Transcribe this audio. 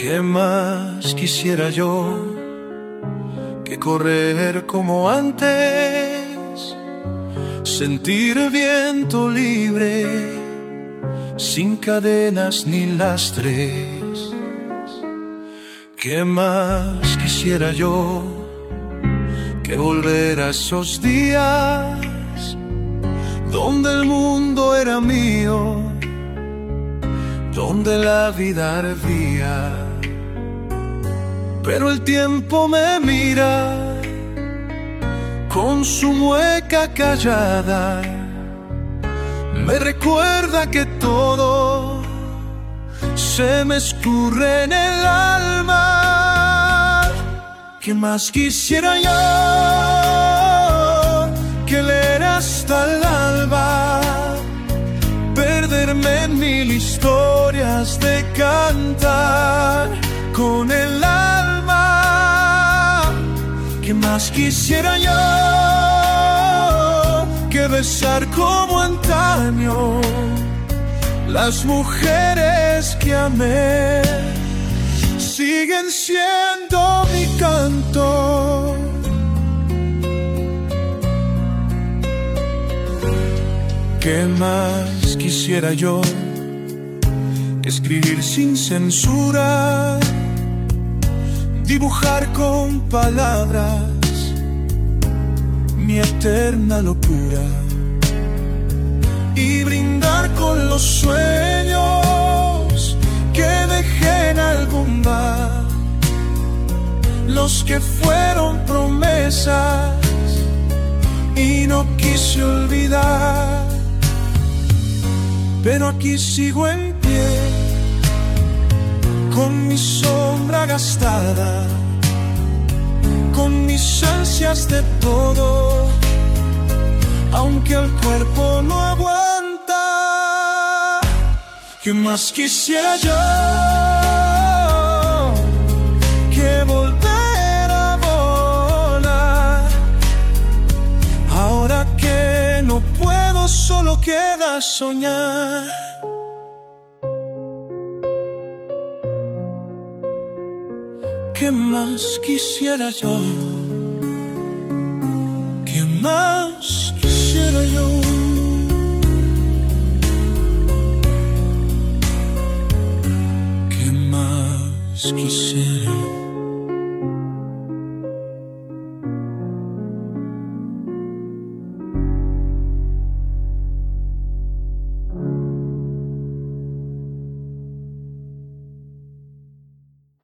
¿Qué más quisiera yo que correr como antes? Sentir el viento libre, sin cadenas ni lastres. ¿Qué más quisiera yo que volver a esos días donde el mundo era mío, donde la vida ardía? Pero el tiempo me mira con su mueca callada, me recuerda que todo se me escurre en el alma. ¿Qué más quisiera yo que leer hasta el alba, perderme en mil historias de cantar con el alma? ¿Qué más quisiera yo que besar como antaño las mujeres que amé? Siguen siendo mi canto. ¿Qué más quisiera yo que escribir sin censura, dibujar con palabras mi eterna locura y brindar con los sueños que dejé en algún bar, los que fueron promesas y no quise olvidar? Pero aquí sigo en pie, con mi sombra gastada, con mis ansias de todo, aunque el cuerpo no aguanta. ¿Qué más quisiera yo que volver a volar? Ahora que no puedo, solo queda soñar. ¿Qué más quisiera yo? ¿Qué más quisiera yo? ¿Qué más quisiera?